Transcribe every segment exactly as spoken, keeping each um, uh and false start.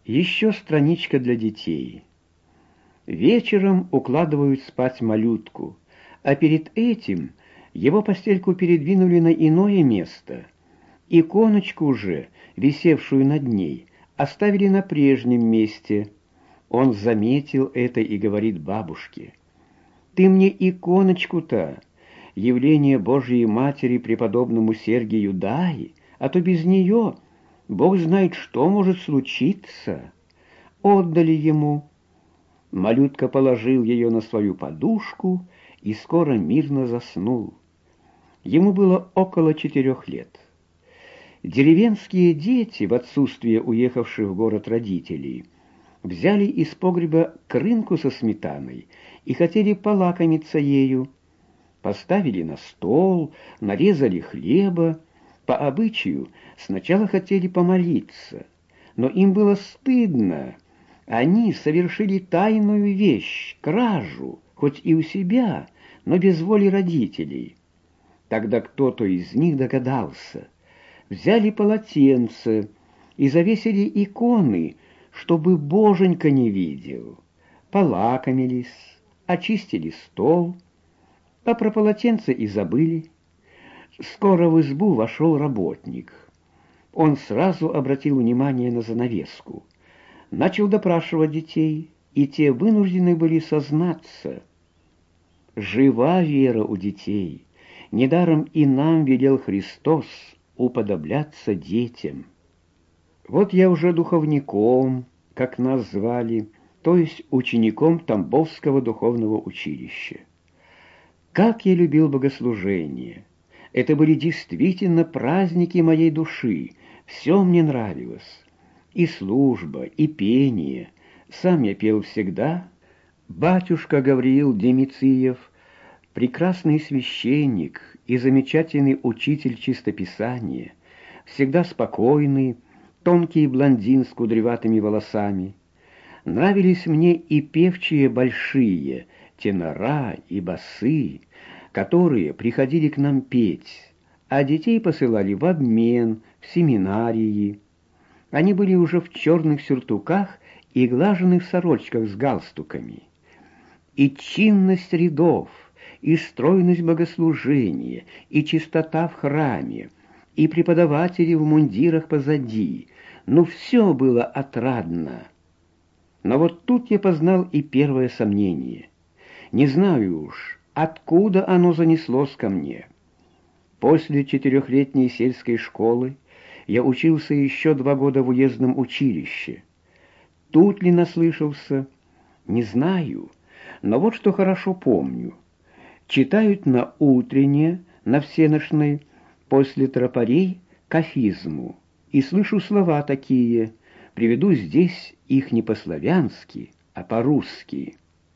Еще страничка для детей. Вечером укладывают спать малютку, а перед этим его постельку передвинули на иное место. Иконочку же, висевшую над ней, оставили на прежнем месте. Он заметил это и говорит бабушке: «Ты мне иконочку-то, явление Божьей Матери преподобному Сергию дай, а то без нее Бог знает, что может случиться». Отдали ему. Малютка положил ее на свою подушку и скоро мирно заснул. Ему было около четырех лет. Деревенские дети, в отсутствие уехавших в город родителей, взяли из погреба крынку со сметаной и хотели полакомиться ею. Поставили на стол, нарезали хлеба. По обычаю сначала хотели помолиться, но им было стыдно. Они совершили тайную вещь, кражу, хоть и у себя, но без воли родителей. Тогда кто-то из них догадался. Взяли полотенце и завесили иконы, чтобы Боженька не видел. Полакомились, очистили стол, а про полотенце и забыли. Скоро в избу вошел работник. Он сразу обратил внимание на занавеску. Начал допрашивать детей, и те вынуждены были сознаться. Жива вера у детей. Недаром и нам велел Христос уподобляться детям. Вот я уже духовником, как нас звали, то есть учеником Тамбовского духовного училища. Как я любил богослужение! Это были действительно праздники моей души, все мне нравилось. И служба, и пение. Сам я пел всегда. Батюшка Гавриил Демициев, прекрасный священник и замечательный учитель чистописания, всегда спокойный, тонкий блондин с кудряватыми волосами. Нравились мне и певчие большие, тенора и басы, которые приходили к нам петь, а детей посылали в обмен, в семинарии. Они были уже в черных сюртуках и глаженных сорочках с галстуками. И чинность рядов, и стройность богослужения, и чистота в храме, и преподаватели в мундирах позади, ну все было отрадно. Но вот тут я познал и первое сомнение. Не знаю уж, откуда оно занеслось ко мне. После четырехлетней сельской школы я учился еще два года в уездном училище. Тут ли наслышался? Не знаю, но вот что хорошо помню. Читают на утренне, на всеношной, после тропарей кафизму, и слышу слова такие, приведу здесь их не по-славянски, а по-русски.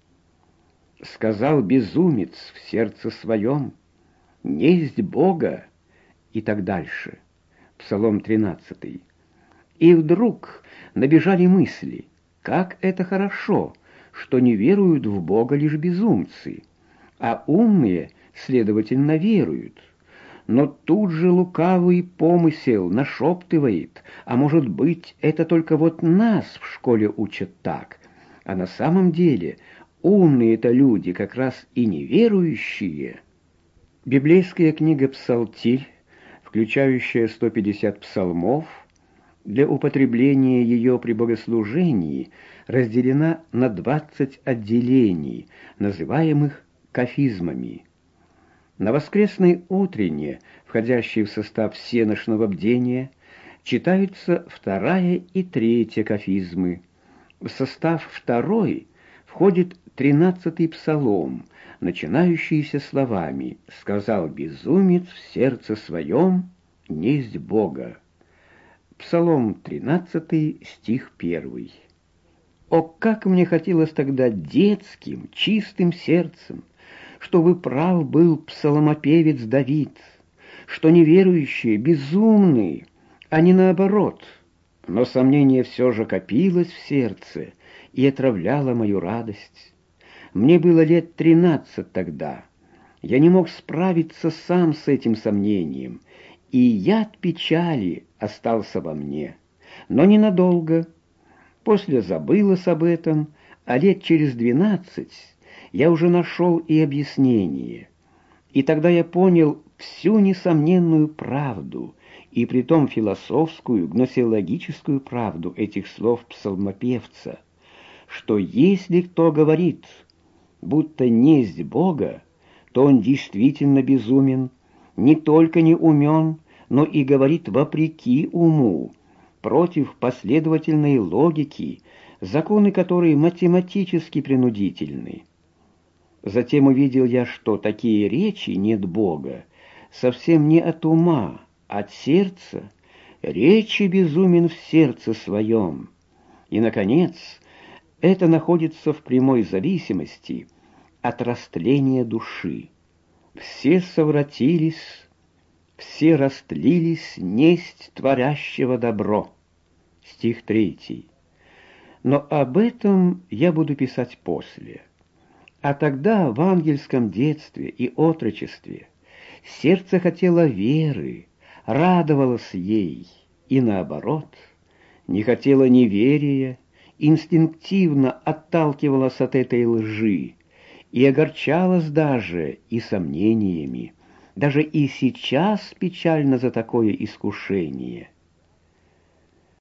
Сказал безумец в сердце своем: «Несть Бога», и так дальше. Псалом тринадцатый. И вдруг набежали мысли: как это хорошо, что не веруют в Бога лишь безумцы, а умные, следовательно, веруют. Но тут же лукавый помысел нашептывает: а может быть, это только вот нас в школе учат так, а на самом деле умные-то люди как раз и неверующие. Библейская книга «Псалтирь», включающая сто пятьдесят псалмов, для употребления ее при богослужении разделена на двадцать отделений, называемых кафизмами. На воскресной утренне, входящей в состав всеношного бдения, читаются вторая и третья кафизмы. В состав второй входит тринадцатый псалом, начинающийся словами: «Сказал безумец в сердце своем, несть Бога». Псалом тринадцатый, стих первый. О, как мне хотелось тогда детским, чистым сердцем, чтобы прав был псалмопевец Давид, что неверующие безумны, а не наоборот. Но сомнение все же копилось в сердце и отравляло мою радость. Мне было лет тринадцать тогда. Я не мог справиться сам с этим сомнением, и яд печали остался во мне. Но ненадолго. После забылось об этом, а лет через двенадцать я уже нашел и объяснение. И тогда я понял всю несомненную правду, и притом философскую, гносеологическую правду этих слов псалмопевца, что если кто говорит, будто несть Бога, то он действительно безумен, не только не умен, но и говорит вопреки уму, против последовательной логики, законы которой математически принудительны. Затем увидел я, что такие речи «нет Бога» совсем не от ума, от сердца, речи безумен в сердце своем. И, наконец, это находится в прямой зависимости от растления души. Все совратились, все растлились несть творящего добро. Стих третий. Но об этом я буду писать после. А тогда в ангельском детстве и отрочестве сердце хотело веры, радовалось ей, и наоборот, не хотело неверия, инстинктивно отталкивалось от этой лжи и огорчалось даже и сомнениями, даже и сейчас печально за такое искушение.